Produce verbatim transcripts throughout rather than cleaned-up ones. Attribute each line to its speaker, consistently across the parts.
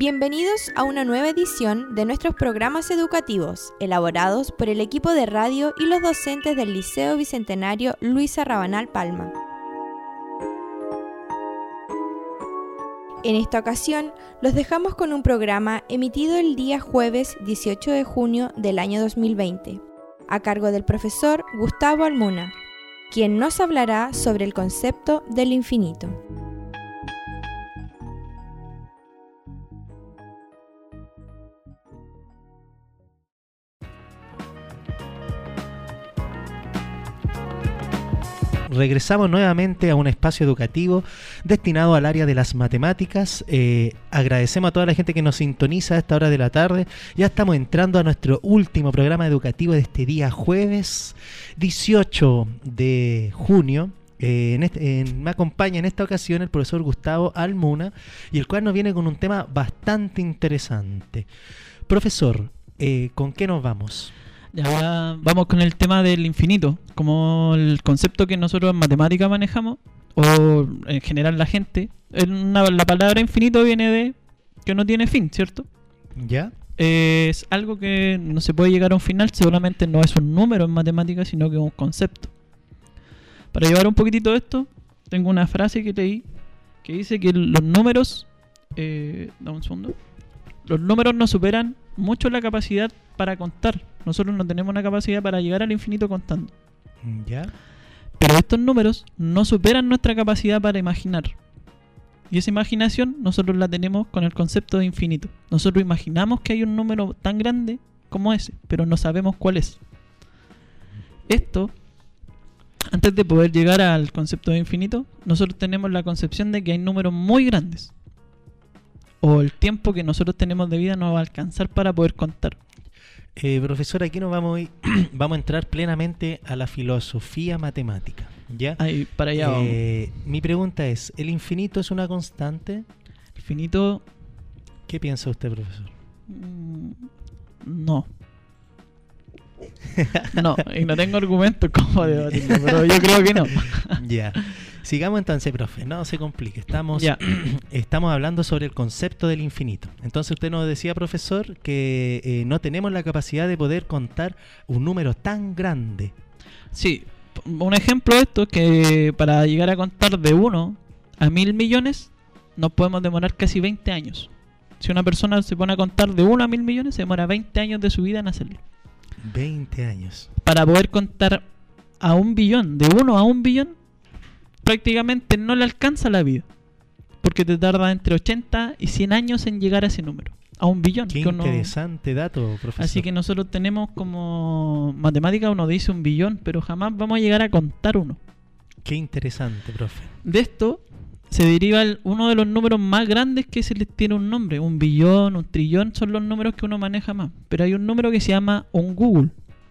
Speaker 1: Bienvenidos a una nueva edición de nuestros programas educativos, elaborados por el equipo de radio y los docentes del Liceo Bicentenario Luisa Rabanal Palma. En esta ocasión, los dejamos con un programa emitido el día jueves dieciocho de junio del año dos mil veinte, a cargo del profesor Gustavo Almuna, quien nos hablará sobre el concepto del infinito.
Speaker 2: Regresamos nuevamente a un espacio educativo destinado al área de las matemáticas. Eh, agradecemos a toda la gente que nos sintoniza a esta hora de la tarde. Ya estamos entrando a nuestro último programa educativo de este día jueves dieciocho de junio. Eh, en este, en, me acompaña en esta ocasión el profesor Gustavo Almuna, y el cual nos viene con un tema bastante interesante. Profesor, eh, ¿con qué nos vamos?
Speaker 3: Ya vamos con el tema del infinito, como el concepto que nosotros en matemática manejamos, o en general la gente. Una, la palabra infinito viene de que no tiene fin, ¿cierto?
Speaker 2: ¿Ya?
Speaker 3: Eh, es algo que no se puede llegar a un final, seguramente no es un número en matemática, sino que es un concepto. Para llevar un poquitito esto, tengo una frase que leí que dice que los números, eh, dame un segundo, los números no superan mucho la capacidad para contar. Nosotros no tenemos una capacidad para llegar al infinito contando.
Speaker 2: ¿Ya?
Speaker 3: Pero estos números no superan nuestra capacidad para imaginar. Y esa imaginación nosotros la tenemos con el concepto de infinito. Nosotros imaginamos que hay un número tan grande como ese, pero no sabemos cuál es. Esto, antes de poder llegar al concepto de infinito, nosotros tenemos la concepción de que hay números muy grandes, o el tiempo que nosotros tenemos de vida no va a alcanzar para poder contar.
Speaker 2: Eh, profesor, aquí nos vamos a, ir, vamos a entrar plenamente a la filosofía matemática, ¿ya?
Speaker 3: Ahí, para allá
Speaker 2: eh,
Speaker 3: vamos.
Speaker 2: Mi pregunta es, ¿el infinito es una constante?
Speaker 3: Infinito...
Speaker 2: ¿Qué piensa usted, profesor?
Speaker 3: Mm, no. No, y no tengo argumentos como debatirlo, pero yo creo que no.
Speaker 2: Ya. Sigamos entonces, profe, no se complique. Estamos, estamos hablando sobre el concepto del infinito. Entonces usted nos decía, profesor, que eh, no tenemos la capacidad de poder contar un número tan grande.
Speaker 3: Sí, un ejemplo de esto es que para llegar a contar de uno a mil millones nos podemos demorar casi veinte años. Si una persona se pone a contar de uno a mil millones, se demora veinte años de su vida en hacerlo.
Speaker 2: veinte años.
Speaker 3: Para poder contar a un billón, de uno a un billón, prácticamente no le alcanza la vida, porque te tarda entre ochenta y cien años en llegar a ese número, a un billón.
Speaker 2: Qué
Speaker 3: uno...
Speaker 2: interesante dato, profesor.
Speaker 3: Así que nosotros tenemos como matemática, uno dice un billón, pero jamás vamos a llegar a contar uno.
Speaker 2: Qué interesante, profe.
Speaker 3: De esto se deriva el, uno de los números más grandes que se les tiene un nombre. Un billón, un trillón son los números que uno maneja más. Pero hay un número que se llama un Google.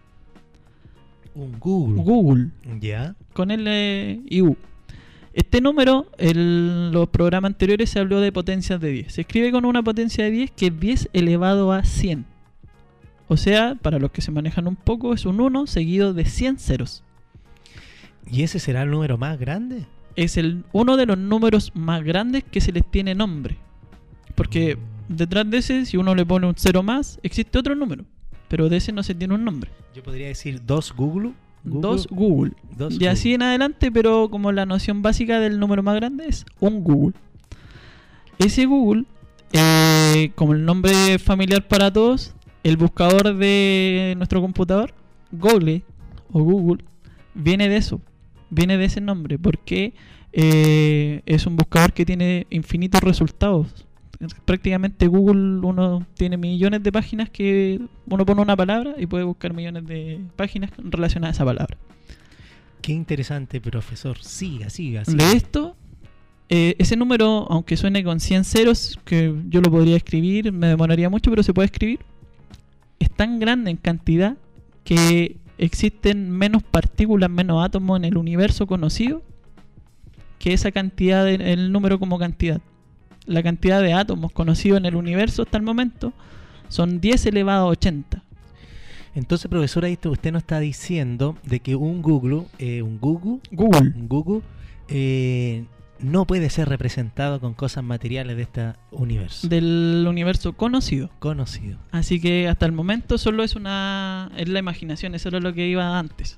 Speaker 2: Un Google.
Speaker 3: Google.
Speaker 2: Ya.
Speaker 3: Con L y U. Este número, en los programas anteriores se habló de potencias de diez. Se escribe con una potencia de diez que es diez elevado a cien. O sea, para los que se manejan un poco, es un uno seguido de cien ceros.
Speaker 2: ¿Y ese será el número más grande?
Speaker 3: Es el uno de los números más grandes que se les tiene nombre. Porque detrás de ese, si uno le pone un cero más, existe otro número. Pero de ese no se tiene un nombre.
Speaker 2: Yo podría decir dos Google. Google.
Speaker 3: Dos Google.
Speaker 2: Dos
Speaker 3: y
Speaker 2: Google.
Speaker 3: así en adelante, pero como la noción básica del número más grande es un Google. Ese Google, eh, como el nombre familiar para todos, el buscador de nuestro computador, Google o Google, viene de eso. Viene de ese nombre, porque eh, es un buscador que tiene infinitos resultados. Prácticamente Google, uno tiene millones de páginas que uno pone una palabra y puede buscar millones de páginas relacionadas a esa palabra.
Speaker 2: Qué interesante, profesor. Siga, siga, siga.
Speaker 3: De esto, eh, ese número, aunque suene con cien ceros, que yo lo podría escribir, me demoraría mucho, pero se puede escribir, es tan grande en cantidad que existen menos partículas, menos átomos en el universo conocido que esa cantidad, de, el número como cantidad. La cantidad de átomos conocidos en el universo hasta el momento son diez elevado a ochenta.
Speaker 2: Entonces, profesor, ahí usted nos está diciendo de que un Google, eh, un Google,
Speaker 3: Google,
Speaker 2: un Google, eh, no puede ser representado con cosas materiales de este universo.
Speaker 3: Del universo conocido.
Speaker 2: Conocido.
Speaker 3: Así que hasta el momento solo es una... es la imaginación, eso era lo que iba antes.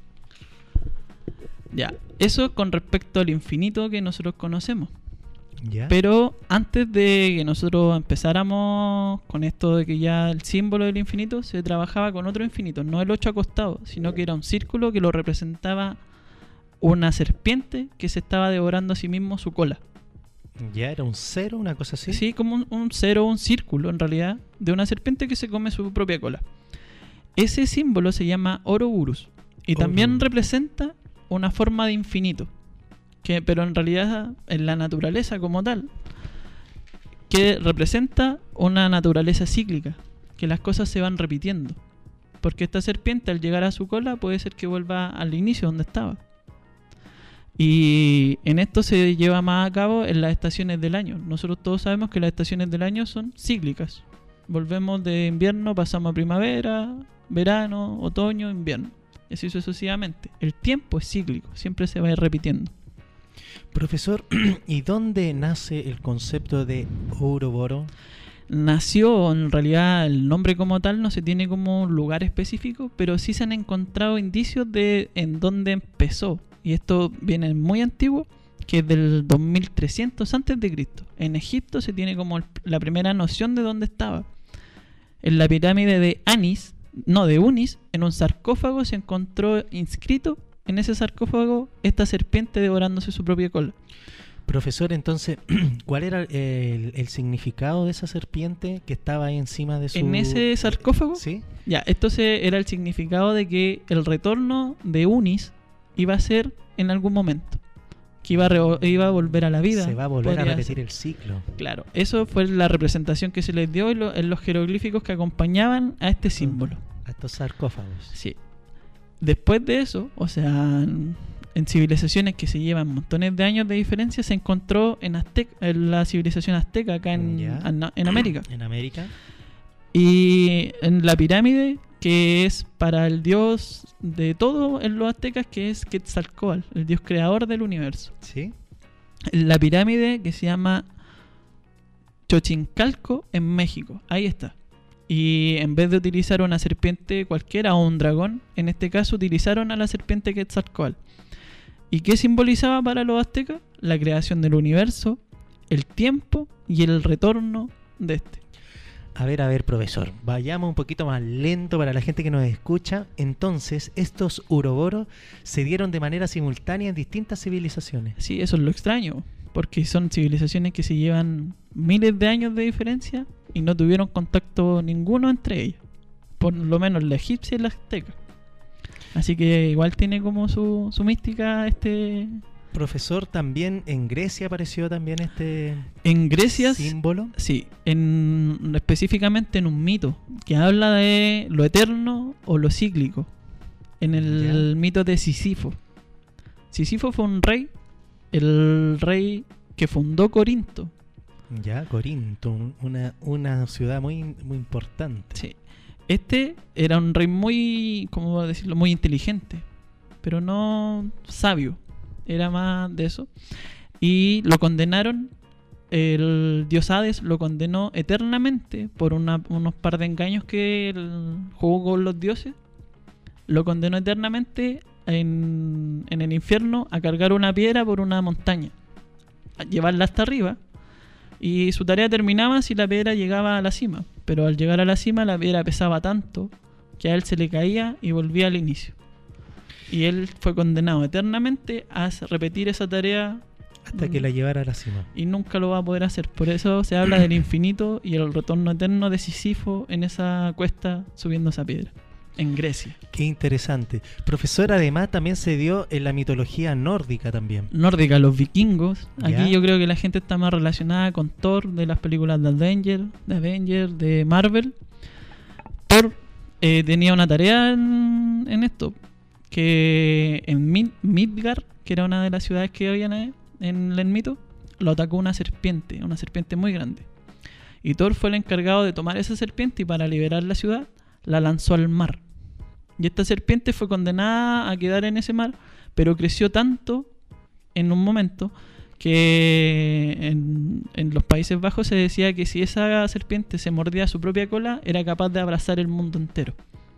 Speaker 3: Ya, eso con respecto al infinito que nosotros conocemos.
Speaker 2: ¿Ya?
Speaker 3: Pero antes de que nosotros empezáramos con esto de que ya el símbolo del infinito, se trabajaba con otro infinito, no el ocho acostado, sino que era un círculo que lo representaba una serpiente que se estaba devorando a sí mismo su cola.
Speaker 2: ¿Ya era un cero, una cosa así?
Speaker 3: Sí, como un, un cero, un círculo en realidad, de una serpiente que se come su propia cola. Ese símbolo se llama Ouroboros y también
Speaker 2: Ouroboros.
Speaker 3: representa una forma de infinito, que, pero en realidad en la naturaleza como tal, que representa una naturaleza cíclica, que las cosas se van repitiendo, porque esta serpiente al llegar a su cola puede ser que vuelva al inicio donde estaba. Y en esto se lleva más a cabo en las estaciones del año. Nosotros todos sabemos que las estaciones del año son cíclicas. Volvemos de invierno, pasamos a primavera, verano, otoño, invierno. Y así sucesivamente. El tiempo es cíclico, siempre se va a ir repitiendo.
Speaker 2: Profesor, ¿y dónde nace el concepto de Ouroboros?
Speaker 3: Nació, en realidad el nombre como tal no se tiene como un lugar específico, pero sí se han encontrado indicios de en dónde empezó. Y esto viene muy antiguo, que es del dos mil trescientos antes de Cristo. En Egipto se tiene como el, la primera noción de dónde estaba. En la pirámide de Anis, no, de Unis, en un sarcófago se encontró inscrito en ese sarcófago esta serpiente devorándose su propia cola.
Speaker 2: Profesor, entonces, ¿cuál era el, el significado de esa serpiente que estaba ahí encima de su...
Speaker 3: En ese sarcófago,
Speaker 2: ¿sí?
Speaker 3: Ya, esto se, era el significado de que el retorno de Unis iba a ser en algún momento, que iba a, re- iba a volver a la vida.
Speaker 2: Se va a volver a
Speaker 3: Podría
Speaker 2: repetir
Speaker 3: ser.
Speaker 2: el ciclo.
Speaker 3: Claro, eso fue la representación que se les dio en, lo- en los jeroglíficos que acompañaban a este símbolo.
Speaker 2: A estos sarcófagos.
Speaker 3: Sí. Después de eso, o sea, en, en civilizaciones que se llevan montones de años de diferencia, se encontró en, Aztec, en la civilización azteca acá en,
Speaker 2: Ya.
Speaker 3: en, en América.
Speaker 2: En América.
Speaker 3: Y en la pirámide, que es para el dios de todo en los aztecas, que es Quetzalcóatl, el dios creador del universo.
Speaker 2: ¿Sí?
Speaker 3: En la pirámide que se llama Xochincalco en México, ahí está. Y en vez de utilizar una serpiente cualquiera o un dragón, en este caso utilizaron a la serpiente Quetzalcóatl. ¿Y qué simbolizaba para los aztecas? La creación del universo, el tiempo y el retorno de este.
Speaker 2: A ver, a ver, profesor, vayamos un poquito más lento para la gente que nos escucha. Entonces, estos Ouroboros se dieron de manera simultánea en distintas civilizaciones.
Speaker 3: Sí, eso es lo extraño, porque son civilizaciones que se llevan miles de años de diferencia y no tuvieron contacto ninguno entre ellas, por lo menos la egipcia y la azteca. Así que igual tiene como su, su mística este...
Speaker 2: Profesor, también en Grecia apareció también este
Speaker 3: En Grecia,
Speaker 2: símbolo.
Speaker 3: sí, en, específicamente en un mito que habla de lo eterno o lo cíclico, en el
Speaker 2: Ya.
Speaker 3: mito de Sísifo. Sísifo fue un rey, el rey que fundó Corinto.
Speaker 2: Ya, Corinto, un- una, una ciudad muy, muy importante.
Speaker 3: Sí. Este era un rey muy, ¿cómo decirlo? Muy inteligente, pero no sabio. Era más de eso. Y lo condenaron, el dios Hades lo condenó eternamente por una- unos par de engaños que él jugó con los dioses. Lo condenó eternamente en, en el infierno a cargar una piedra por una montaña, a llevarla hasta arriba. Y su tarea terminaba si la piedra llegaba a la cima. Pero al llegar a la cima la piedra pesaba tanto que a él se le caía y volvía al inicio. Y él fue condenado eternamente a repetir esa tarea
Speaker 2: Hasta que la llevara a la cima.
Speaker 3: y nunca lo va a poder hacer. Por eso se habla del infinito y el retorno eterno de Sísifo en esa cuesta subiendo esa piedra, en Grecia.
Speaker 2: Qué interesante. Profesor, además también se dio en la mitología nórdica también.
Speaker 3: Nórdica, los vikingos.
Speaker 2: Ya.
Speaker 3: Aquí yo creo que la gente está más relacionada con Thor, de las películas de Avenger, de Avenger, de Marvel. Thor eh, tenía una tarea en, en esto, que en Mid- Midgard, que era una de las ciudades que habían ahí, en el mito, lo atacó una serpiente, una serpiente muy grande. Y Thor fue el encargado de tomar esa serpiente y para liberar la ciudad, la lanzó al mar. Y esta serpiente fue condenada a quedar en ese mar, pero creció tanto en un momento que en, en los Países Bajos se decía que si esa serpiente se mordía su propia cola, era capaz de abrazar el mundo entero.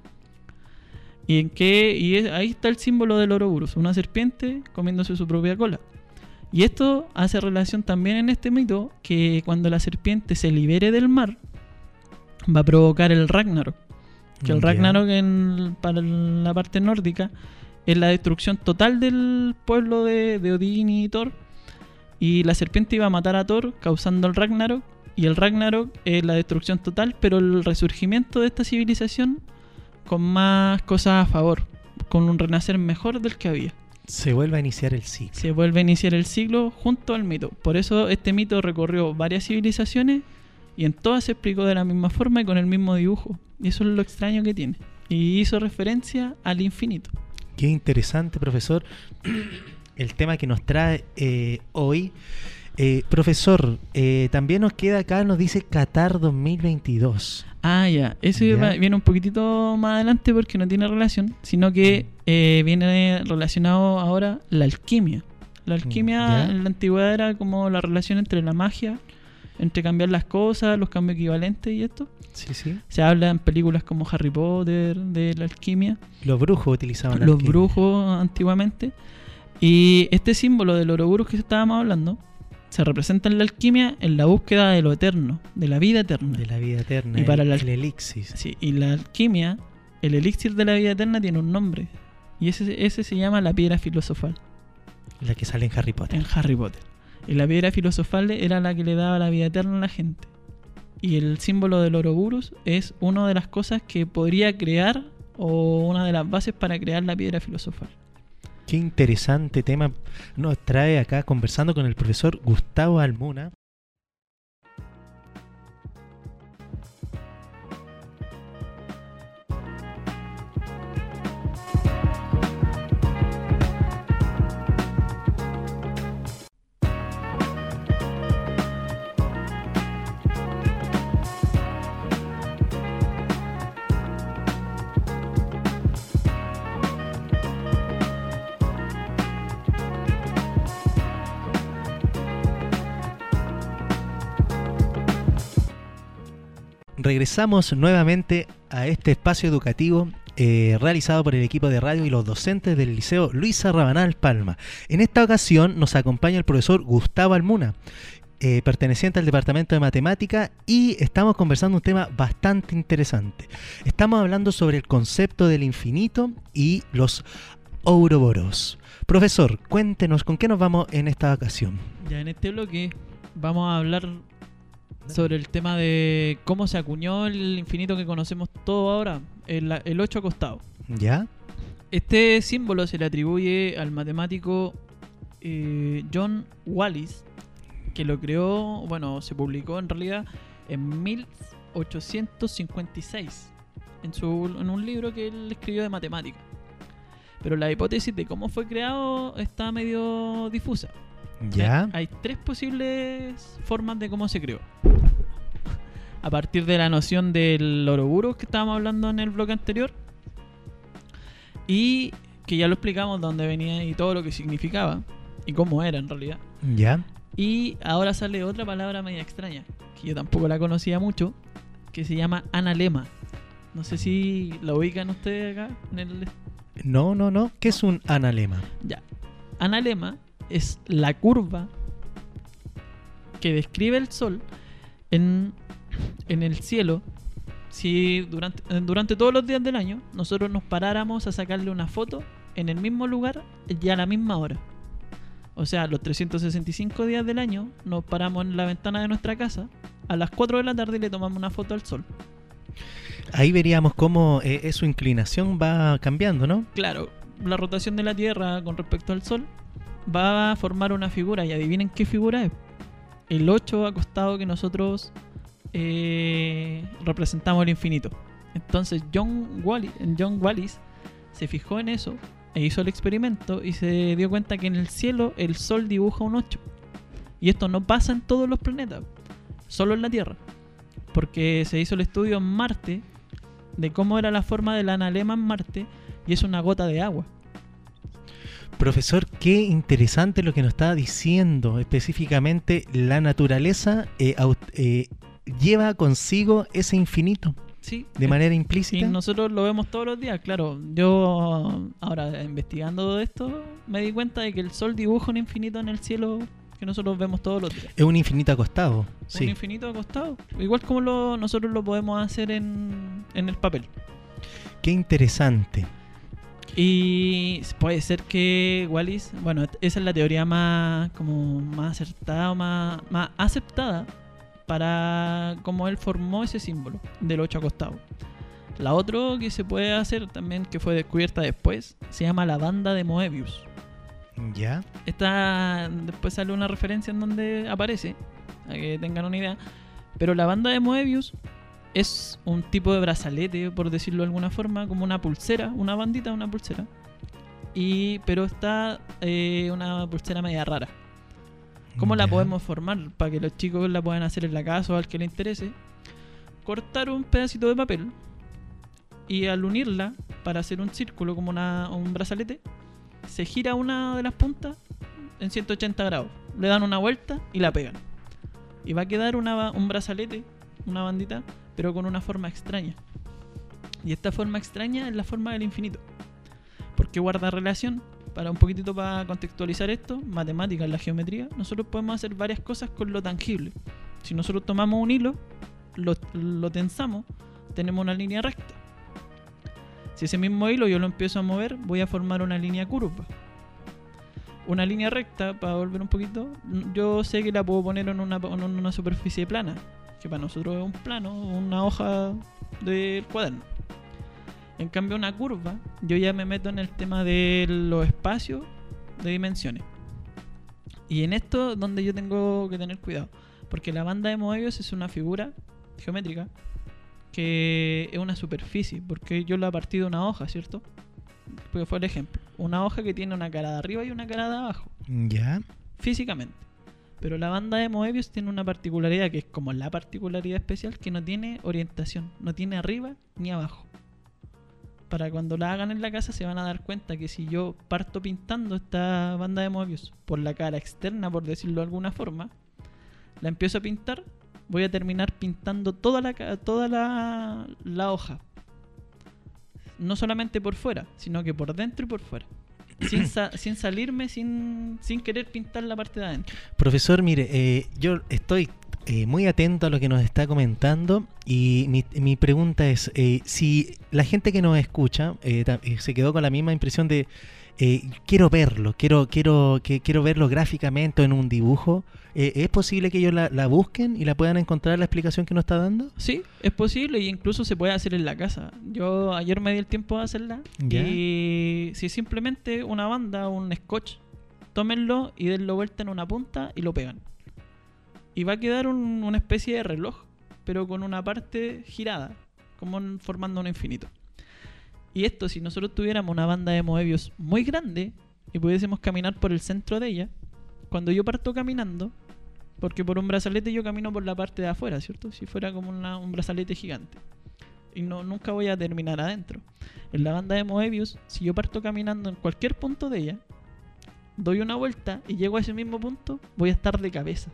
Speaker 3: Y en qué y es, ahí está el símbolo del Ouroboros, una serpiente comiéndose su propia cola. Y esto hace relación también en este mito que cuando la serpiente se libere del mar va a provocar el Ragnarok. Que el
Speaker 2: Ya.
Speaker 3: Ragnarok en, para la parte nórdica es la destrucción total del pueblo de, de Odín y Thor. Y la serpiente iba a matar a Thor causando el Ragnarok. Y el Ragnarok es la destrucción total, pero el resurgimiento de esta civilización con más cosas a favor, con un renacer mejor del que había.
Speaker 2: Se vuelve a iniciar el ciclo.
Speaker 3: Se vuelve a iniciar el siglo junto al mito. Por eso este mito recorrió varias civilizaciones y en todas se explicó de la misma forma y con el mismo dibujo. Y eso es lo extraño que tiene. Y hizo referencia al infinito.
Speaker 2: Qué interesante, profesor, el tema que nos trae eh, hoy. Eh, profesor, eh, también nos queda acá, nos dice Qatar dos mil veintidós.
Speaker 3: Ah, ya. Ese
Speaker 2: Ya.
Speaker 3: va- viene un poquitito más adelante porque no tiene relación, sino que eh, viene relacionado ahora la alquimia. La alquimia
Speaker 2: Ya.
Speaker 3: en la antigüedad era como la relación entre la magia, entre cambiar las cosas, los cambios equivalentes y esto.
Speaker 2: Sí, sí.
Speaker 3: Se habla en películas como Harry Potter de la alquimia,
Speaker 2: Los brujos utilizaban la
Speaker 3: los
Speaker 2: alquimia.
Speaker 3: brujos antiguamente. Y este símbolo del Ouroboros que estábamos hablando se representa en la alquimia en la búsqueda de lo eterno, de la vida eterna.
Speaker 2: De la vida eterna.
Speaker 3: Y para
Speaker 2: el,
Speaker 3: la-
Speaker 2: el elixir.
Speaker 3: Sí, y la alquimia, el elixir de la vida eterna tiene un nombre. Y ese, ese se llama la piedra filosofal
Speaker 2: La que sale en Harry Potter.
Speaker 3: en Harry Potter. Y la piedra filosofal era la que le daba la vida eterna a la gente. Y el símbolo del Ouroboros es una de las cosas que podría crear o una de las bases para crear la piedra filosofal.
Speaker 2: Qué interesante tema nos trae acá conversando con el profesor Gustavo Almuna. Regresamos nuevamente a este espacio educativo eh, realizado por el equipo de radio y los docentes del Liceo Luisa Rabanal Palma. En esta ocasión nos acompaña el profesor Gustavo Almuna, eh, perteneciente al Departamento de Matemática, y estamos conversando un tema bastante interesante. Estamos hablando sobre el concepto del infinito y los Ouroboros. Profesor, cuéntenos con qué nos vamos en esta ocasión.
Speaker 3: Ya en este bloque vamos a hablar sobre el tema de cómo se acuñó el infinito que conocemos todo ahora, el, el ocho acostado.
Speaker 2: ¿Ya?
Speaker 3: Este símbolo se le atribuye al matemático eh, John Wallis, que lo creó, bueno, se publicó en realidad en mil ochocientos cincuenta y seis en, su, en un libro que él escribió de matemática. Pero la hipótesis de cómo fue creado está medio difusa.
Speaker 2: ¿Ya?
Speaker 3: Hay tres posibles formas de cómo se creó. A partir de la noción del Ouroboros que estábamos hablando en el bloque anterior, y que ya lo explicamos dónde venía y todo lo que significaba y cómo era en realidad.
Speaker 2: ¿Ya?
Speaker 3: Y ahora sale otra palabra media extraña, que yo tampoco la conocía mucho, que se llama analema. No sé si la ubican ustedes acá en el...
Speaker 2: No, no, no. ¿Qué es un analema?
Speaker 3: Ya. Analema es la curva que describe el Sol en, en el cielo. Si durante, durante todos los días del año nosotros nos paráramos a sacarle una foto en el mismo lugar y a la misma hora. O sea, los trescientos sesenta y cinco días del año nos paramos en la ventana de nuestra casa a las cuatro de la tarde y le tomamos una foto al Sol.
Speaker 2: Ahí veríamos cómo eh, su inclinación va cambiando, ¿no?
Speaker 3: Claro, la rotación de la Tierra con respecto al Sol va a formar una figura, y adivinen qué figura es. El ocho acostado que nosotros eh, representamos el infinito. Entonces John Wallis, John Wallis se fijó en eso e hizo el experimento y se dio cuenta que en el cielo el Sol dibuja un ocho. Y esto no pasa en todos los planetas, solo en la Tierra. Porque se hizo el estudio en Marte de cómo era la forma del analema en Marte, y es una gota de agua.
Speaker 2: Profesor, qué interesante lo que nos está diciendo. Específicamente, la naturaleza eh, aut- eh, lleva consigo ese infinito.
Speaker 3: Sí.
Speaker 2: De manera
Speaker 3: Y
Speaker 2: implícita.
Speaker 3: nosotros lo vemos todos los días, claro. Yo, ahora investigando esto, me di cuenta de que el sol dibuja un infinito en el cielo que nosotros vemos todos los días.
Speaker 2: Es un infinito acostado.
Speaker 3: Un
Speaker 2: Sí.
Speaker 3: infinito acostado. Igual como lo, nosotros lo podemos hacer en, en el papel.
Speaker 2: Qué interesante.
Speaker 3: Y puede ser que Wallis, bueno, esa es la teoría más como más acertada o más, más aceptada para cómo él formó ese símbolo del ocho acostado. La otra que se puede hacer también, que fue descubierta después, se llama la banda de Moebius.
Speaker 2: ¿Ya?
Speaker 3: Esta después sale una referencia en donde aparece, para que tengan una idea. Pero la banda de Moebius es un tipo de brazalete, por decirlo de alguna forma, como una pulsera, una bandita, una pulsera. Y, pero está eh, una pulsera media rara. ¿Cómo la
Speaker 2: Ya.
Speaker 3: podemos formar? Para que los chicos la puedan hacer en la casa o al que le interese. Cortar un pedacito de papel y al unirla para hacer un círculo como una, un brazalete, se gira una de las puntas en ciento ochenta grados. Le dan una vuelta y la pegan. Y va a quedar una, un brazalete, una bandita, pero con una forma extraña. Y esta forma extraña es la forma del infinito. Porque guarda relación. Para un poquitito para contextualizar esto, matemáticas, la geometría, nosotros podemos hacer varias cosas con lo tangible. Si nosotros tomamos un hilo, lo, lo tensamos, tenemos una línea recta. Si ese mismo hilo yo lo empiezo a mover, voy a formar una línea curva. Una línea recta, para volver un poquito, yo sé que la puedo poner en una, en una superficie plana, que para nosotros es un plano, una hoja del cuaderno. En cambio, una curva, yo ya me meto en el tema de los espacios de dimensiones. Y en esto es donde yo tengo que tener cuidado. Porque la banda de Moebius es una figura geométrica que es una superficie. Porque yo la partí de una hoja, ¿cierto? Porque fue el ejemplo. Una hoja que tiene una cara de arriba y una cara de abajo.
Speaker 2: ¿Ya?
Speaker 3: Físicamente. Pero la banda de Moebius tiene una particularidad que es como la particularidad especial, que no tiene orientación. No tiene arriba ni abajo. Para cuando la hagan en la casa se van a dar cuenta que si yo parto pintando esta banda de Moebius por la cara externa, por decirlo de alguna forma, la empiezo a pintar, voy a terminar pintando toda la, toda la, la hoja. No solamente por fuera, sino que por dentro y por fuera. Sin, sa sin salirme, sin, sin querer pintar la parte de adentro.
Speaker 2: Profesor, mire, eh, yo estoy eh, muy atento a lo que nos está comentando y mi, mi pregunta es, eh, si la gente que nos escucha eh, se quedó con la misma impresión de eh, quiero verlo, quiero quiero que quiero verlo gráficamente en un dibujo, eh, ¿es posible que ellos la, la busquen y la puedan encontrar la explicación que nos está dando?
Speaker 3: Sí, es posible y incluso se puede hacer en la casa. Yo ayer me di el tiempo de hacerla.
Speaker 2: ¿Ya?
Speaker 3: Y si simplemente una banda o un scotch, tómenlo y denlo vuelta en una punta y lo pegan. Y va a quedar un, una especie de reloj, pero con una parte girada, como en, formando un infinito. Y esto, si nosotros tuviéramos una banda de Moebius muy grande y pudiésemos caminar por el centro de ella, cuando yo parto caminando, porque por un brazalete yo camino por la parte de afuera, ¿cierto? Si fuera como una, un brazalete gigante. Y no, nunca voy a terminar adentro. En la banda de Moebius, si yo parto caminando en cualquier punto de ella, doy una vuelta y llego a ese mismo punto, voy a estar de cabeza.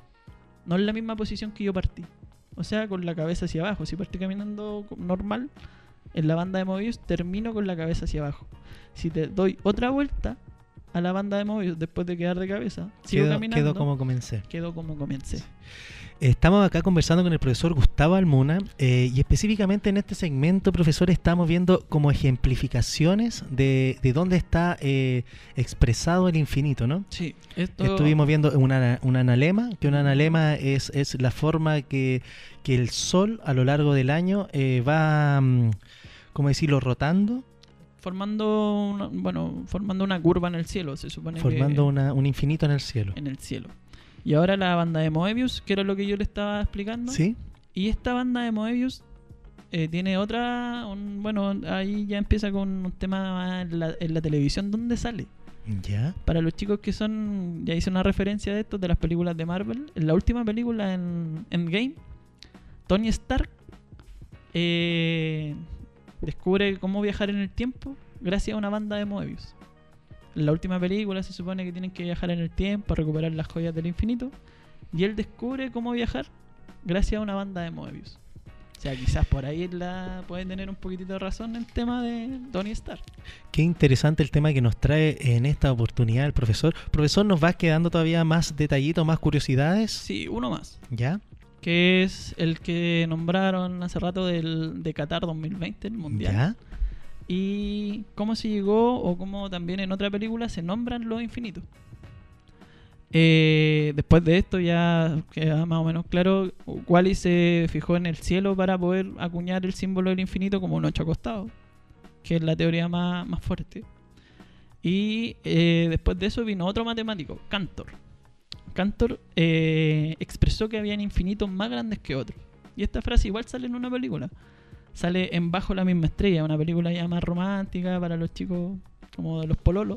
Speaker 3: No en la misma posición que yo partí. O sea, con la cabeza hacia abajo. Si partí caminando normal, en la banda de Moebius termino con la cabeza hacia abajo. Si te doy otra vuelta a la banda de Moebius después de quedar de cabeza, sigo
Speaker 2: Quedó,
Speaker 3: caminando.
Speaker 2: quedó como comencé.
Speaker 3: Quedó como comencé.
Speaker 2: Estamos acá conversando con el profesor Gustavo Almuna eh, y específicamente en este segmento, profesor, estamos viendo como ejemplificaciones de, de dónde está eh, expresado el infinito, ¿no?
Speaker 3: Sí, esto...
Speaker 2: Estuvimos viendo una, un analema, que un analema es, es la forma que, que el Sol a lo largo del año eh, va, mm, ¿cómo decirlo?, rotando.
Speaker 3: Formando una, bueno, formando una curva en el cielo, se supone.
Speaker 2: Formando
Speaker 3: que
Speaker 2: una, un infinito en el cielo.
Speaker 3: En el cielo. Y ahora la banda de Moebius, que era lo que yo le estaba explicando.
Speaker 2: ¿Sí?
Speaker 3: Y esta banda de Moebius eh, tiene otra... Un, bueno, ahí ya empieza con un tema en la, en la televisión. ¿Dónde sale?
Speaker 2: Ya.
Speaker 3: Para los chicos que son... Ya hice una referencia de esto, de las películas de Marvel. En la última película, en Endgame, Tony Stark eh, descubre cómo viajar en el tiempo gracias a una banda de Moebius. En la última película se supone que tienen que viajar en el tiempo a recuperar las joyas del infinito. Y él descubre cómo viajar gracias a una banda de Moebius. O sea, quizás por ahí la puede tener un poquitito de razón en el tema de Tony Stark.
Speaker 2: Qué interesante el tema que nos trae en esta oportunidad el profesor. Profesor, ¿nos va quedando todavía más detallitos, más curiosidades?
Speaker 3: Sí, uno más.
Speaker 2: ¿Ya?
Speaker 3: Que es el que nombraron hace rato del, de Qatar dos mil veinte, el Mundial.
Speaker 2: ¿Ya?
Speaker 3: Y cómo se llegó, o cómo también en otra película se nombran los infinitos. Eh, después de esto ya queda más o menos claro. Wally se fijó en el cielo para poder acuñar el símbolo del infinito como un ocho acostado, que es la teoría más, más fuerte. Y eh, después de eso vino otro matemático, Cantor. Cantor eh, expresó que habían infinitos más grandes que otros. Y esta frase igual sale en una película. Sale en Bajo la misma estrella, una película ya más romántica para los chicos como de los pololos.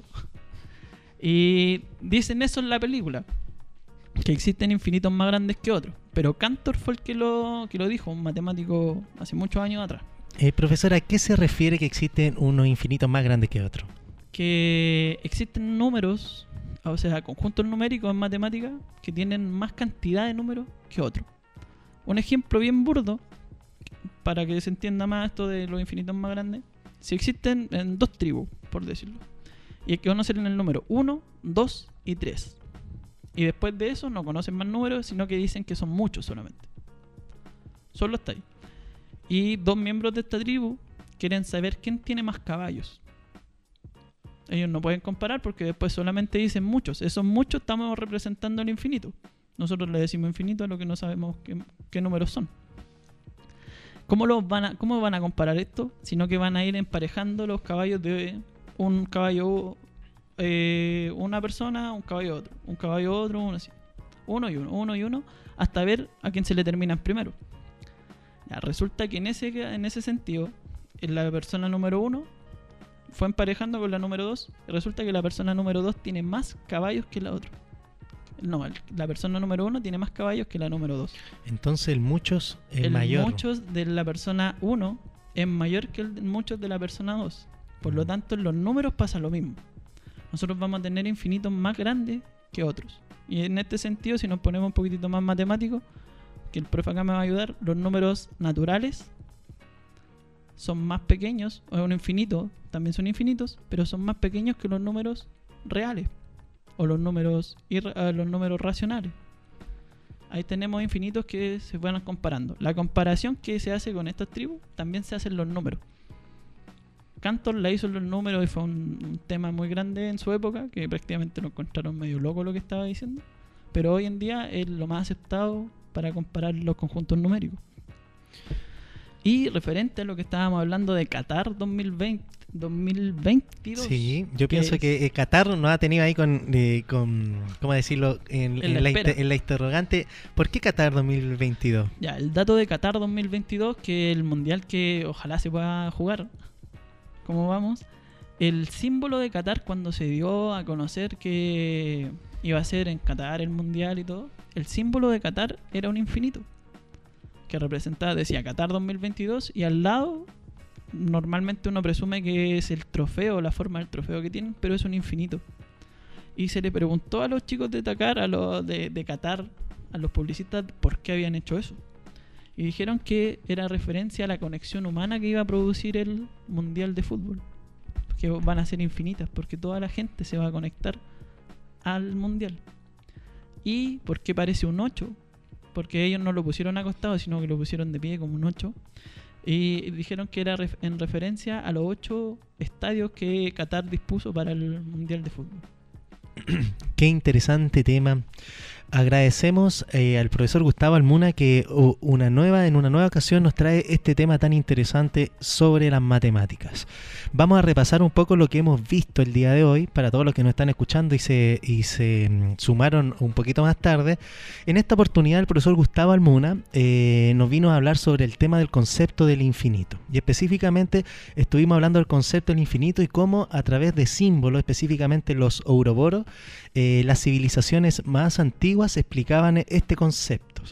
Speaker 3: Y dicen eso en la película, que existen infinitos más grandes que otros. Pero Cantor fue el que lo, que lo dijo, un matemático hace muchos años atrás.
Speaker 2: Eh, profesor, ¿a qué se refiere que existen unos infinitos más grandes que otros?
Speaker 3: Que existen números, o sea, conjuntos numéricos en matemática que tienen más cantidad de números que otros. Un ejemplo bien burdo, para que se entienda más esto de los infinitos más grandes. Si existen en dos tribus, por decirlo, y hay que conocer el número uno, dos y tres. Y después de eso no conocen más números, sino que dicen que son muchos solamente. Solo está ahí. Y dos miembros de esta tribu quieren saber quién tiene más caballos. Ellos no pueden comparar porque después solamente dicen muchos. Esos muchos estamos representando el infinito. Nosotros le decimos infinito a lo que no sabemos qué, qué números son. ¿Cómo, los van a, ¿Cómo van a comparar esto? Sino que van a ir emparejando los caballos de un caballo, eh, una persona, un caballo otro, un caballo otro, uno así. Uno y uno, uno y uno, hasta ver a quién se le terminan primero. Ya, resulta que en ese, en ese sentido, la persona número uno fue emparejando con la número dos. Y resulta que la persona número dos tiene más caballos que la otra. No, la persona número uno tiene más caballos que la número dos.
Speaker 2: Entonces el muchos es
Speaker 3: el
Speaker 2: mayor.
Speaker 3: El muchos de la persona uno es mayor que el muchos de la persona dos. Por lo tanto, en los números pasa lo mismo. Nosotros vamos a tener infinitos más grandes que otros. Y en este sentido, si nos ponemos un poquitito más matemáticos, que el profe acá me va a ayudar, los números naturales son más pequeños, o un infinito también son infinitos, pero son más pequeños que los números reales, o los números, irra- los números racionales. Ahí tenemos infinitos que se van comparando. La comparación que se hace con estas tribus también se hace en los números. Cantor la hizo en los números y fue un, un tema muy grande en su época, que prácticamente lo encontraron medio loco lo que estaba diciendo. Pero hoy en día es lo más aceptado para comparar los conjuntos numéricos. Y referente a lo que estábamos hablando de Qatar dos mil veinte, dos mil veintidós.
Speaker 2: Sí, yo pienso que eh, Qatar nos ha tenido ahí con, eh, con ¿cómo decirlo? En,
Speaker 3: En
Speaker 2: en,
Speaker 3: la
Speaker 2: la
Speaker 3: espera.
Speaker 2: inter- en la interrogante. ¿Por qué Qatar dos mil veintidós?
Speaker 3: Ya, el dato de Qatar dos mil veintidós, que el mundial que ojalá se pueda jugar, ¿cómo vamos? El símbolo de Qatar, cuando se dio a conocer que iba a ser en Qatar el mundial y todo, el símbolo de Qatar era un infinito que representaba, decía Qatar dos mil veintidós, y al lado normalmente uno presume que es el trofeo, la forma del trofeo que tienen, pero es un infinito. Y se le preguntó a los chicos de Qatar, a los de, de Qatar, a los publicistas, por qué habían hecho eso. Y dijeron que era referencia a la conexión humana que iba a producir el mundial de fútbol, que van a ser infinitas, porque toda la gente se va a conectar al mundial. ¿Y por qué parece un ocho? Porque ellos no lo pusieron acostado, sino que lo pusieron de pie como un ocho. Y dijeron que era ref- en referencia a los ocho estadios que Qatar dispuso para el mundial de fútbol.
Speaker 2: Qué interesante tema. Agradecemos eh, al profesor Gustavo Almuna que uh, una nueva, en una nueva ocasión nos trae este tema tan interesante sobre las matemáticas. Vamos a repasar un poco lo que hemos visto el día de hoy para todos los que nos están escuchando y se, y se mm, sumaron un poquito más tarde. En esta oportunidad el profesor Gustavo Almuna eh, nos vino a hablar sobre el tema del concepto del infinito. Y específicamente estuvimos hablando del concepto del infinito y cómo a través de símbolos, específicamente los ouroboros, eh, las civilizaciones más antiguas explicaban este concepto.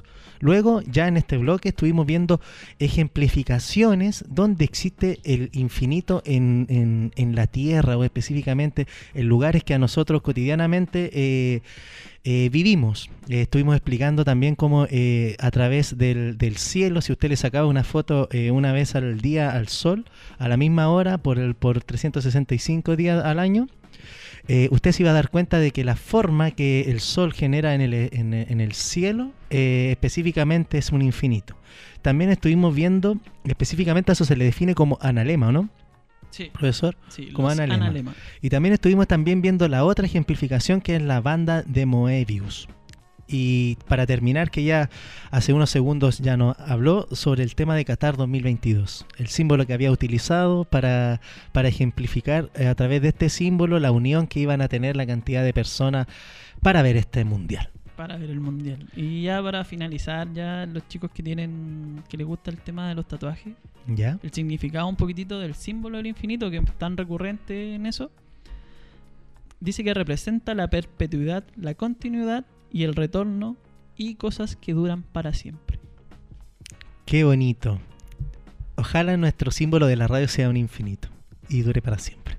Speaker 2: Luego, ya en este bloque, estuvimos viendo ejemplificaciones donde existe el infinito en, en, en la Tierra, o específicamente en lugares que a nosotros cotidianamente eh, eh, vivimos. Eh, estuvimos explicando también cómo eh, a través del, del cielo, si usted le sacaba una foto eh, una vez al día al sol, a la misma hora, por, el, por trescientos sesenta y cinco días al año, Eh, usted se iba a dar cuenta de que la forma que el Sol genera en el, en, en el cielo eh, específicamente es un infinito. También estuvimos viendo, específicamente a eso se le define como analema, ¿no?
Speaker 3: Sí,
Speaker 2: profesor,
Speaker 3: sí,
Speaker 2: como
Speaker 3: los
Speaker 2: analema.
Speaker 3: analema.
Speaker 2: Y también estuvimos también viendo la otra ejemplificación, que es la banda de Moebius. Y para terminar, que ya hace unos segundos ya nos habló sobre el tema de Qatar dos mil veintidós, el símbolo que había utilizado para, para ejemplificar eh, a través de este símbolo la unión que iban a tener la cantidad de personas para ver este mundial.
Speaker 3: Para ver el mundial. Y ya para finalizar, ya los chicos que tienen, que les gusta el tema de los tatuajes,
Speaker 2: ¿Ya?
Speaker 3: el significado un poquitito del símbolo del infinito, que es tan recurrente en eso, dice que representa la perpetuidad, la continuidad y el retorno, y cosas que duran para siempre.
Speaker 2: Qué bonito. Ojalá nuestro símbolo de la radio sea un infinito y dure para siempre.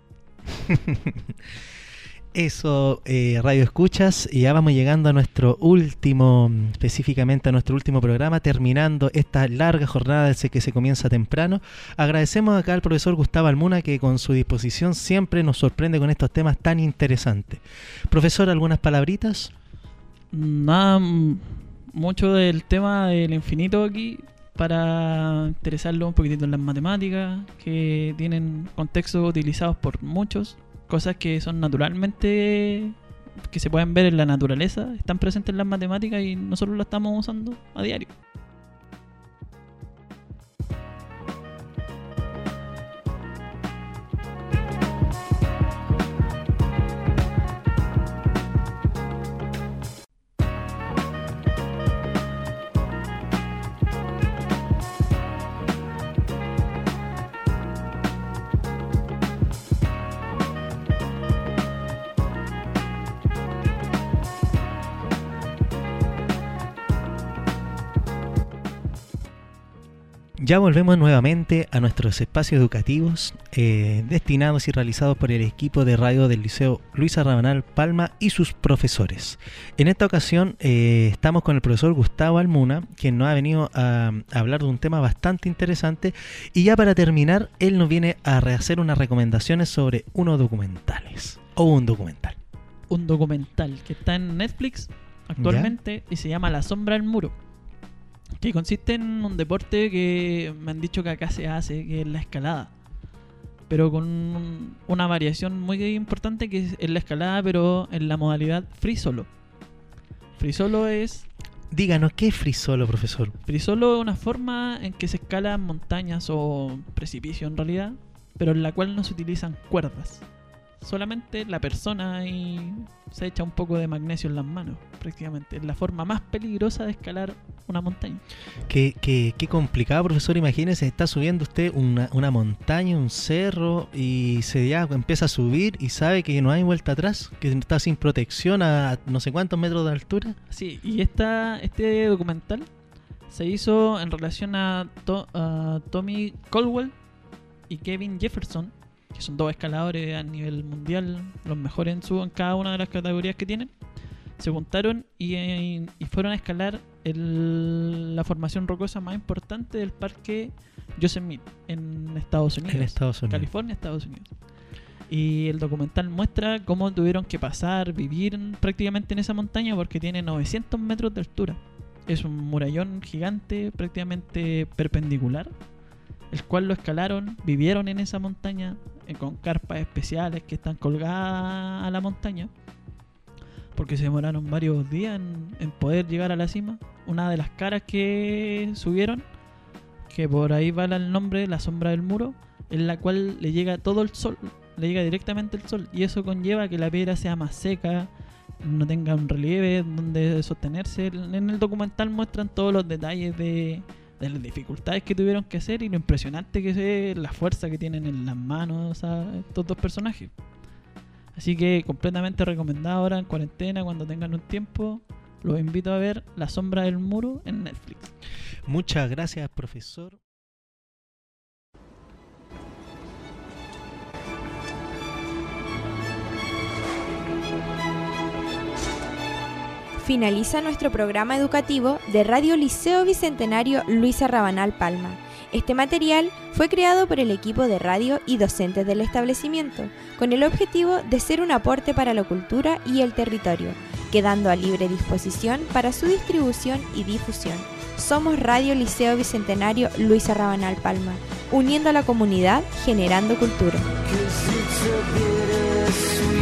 Speaker 2: Eso, eh, Radio Escuchas, y ya vamos llegando a nuestro último, específicamente a nuestro último programa, terminando esta larga jornada desde que se comienza temprano. Agradecemos acá al profesor Gustavo Almuna, que con su disposición siempre nos sorprende con estos temas tan interesantes. Profesor, ¿algunas palabritas?
Speaker 3: Nada, m- mucho del tema del infinito aquí, para interesarlo un poquitito en las matemáticas, que tienen contextos utilizados por muchos, cosas que son naturalmente, que se pueden ver en la naturaleza, están presentes en las matemáticas y nosotros las estamos usando a diario.
Speaker 2: Ya volvemos nuevamente a nuestros espacios educativos eh, destinados y realizados por el equipo de radio del Liceo Luisa Rabanal Palma y sus profesores. En esta ocasión eh, estamos con el profesor Gustavo Almuna, quien nos ha venido a, a hablar de un tema bastante interesante, y ya para terminar, él nos viene a hacer unas recomendaciones sobre unos documentales, o un documental.
Speaker 3: Un documental que está en Netflix actualmente, ¿ya? Y se llama La Sombra del Muro, que consiste en un deporte que me han dicho que acá se hace, que es la escalada, pero con un- una variación muy importante, que es en la escalada, pero en la modalidad free solo. Free solo es
Speaker 2: Díganos, ¿qué es free solo, profesor?
Speaker 3: free solo es una forma en que se escalan montañas o precipicios en realidad, pero en la cual no se utilizan cuerdas. Solamente la persona y se echa un poco de magnesio en las manos, prácticamente. Es la forma más peligrosa de escalar una montaña.
Speaker 2: Qué, qué, qué complicado, profesor. Imagínese, está subiendo usted una, una montaña, un cerro, y se ya empieza a subir y sabe que no hay vuelta atrás, que está sin protección a no sé cuántos metros de altura.
Speaker 3: Sí, y esta, este documental se hizo en relación a, To- a Tommy Caldwell y Kevin Jefferson, que son dos escaladores a nivel mundial, los mejores en, su, en cada una de las categorías que tienen. Se juntaron y, y fueron a escalar el- la formación rocosa más importante del parque Yosemite en Estados Unidos.
Speaker 2: En Estados Unidos.
Speaker 3: California, Estados Unidos. Y el documental muestra cómo tuvieron que pasar, vivir en- prácticamente en esa montaña, porque tiene novecientos metros de altura. Es un murallón gigante, prácticamente perpendicular, el cual lo escalaron, vivieron en esa montaña eh, con carpas especiales que están colgadas a la montaña, porque se demoraron varios días en, en poder llegar a la cima. Una de las caras que subieron, que por ahí va el nombre, la sombra del muro, en la cual le llega todo el sol, le llega directamente el sol, y eso conlleva que la piedra sea más seca, no tenga un relieve donde sostenerse. En el documental muestran todos los detalles de, de las dificultades que tuvieron que hacer y lo impresionante que es la fuerza que tienen en las manos a estos dos personajes. Así que completamente recomendado ahora en cuarentena, cuando tengan un tiempo, Los invito a ver La sombra del muro en Netflix.
Speaker 2: Muchas gracias, profesor.
Speaker 1: Finaliza nuestro programa educativo de Radio Liceo Bicentenario Luisa Rabanal Palma. Este material fue creado por el equipo de radio y docentes del establecimiento, con el objetivo de ser un aporte para la cultura y el territorio, quedando a libre disposición para su distribución y difusión. Somos Radio Liceo Bicentenario Luisa Rabanal Palma, uniendo a la comunidad, generando cultura.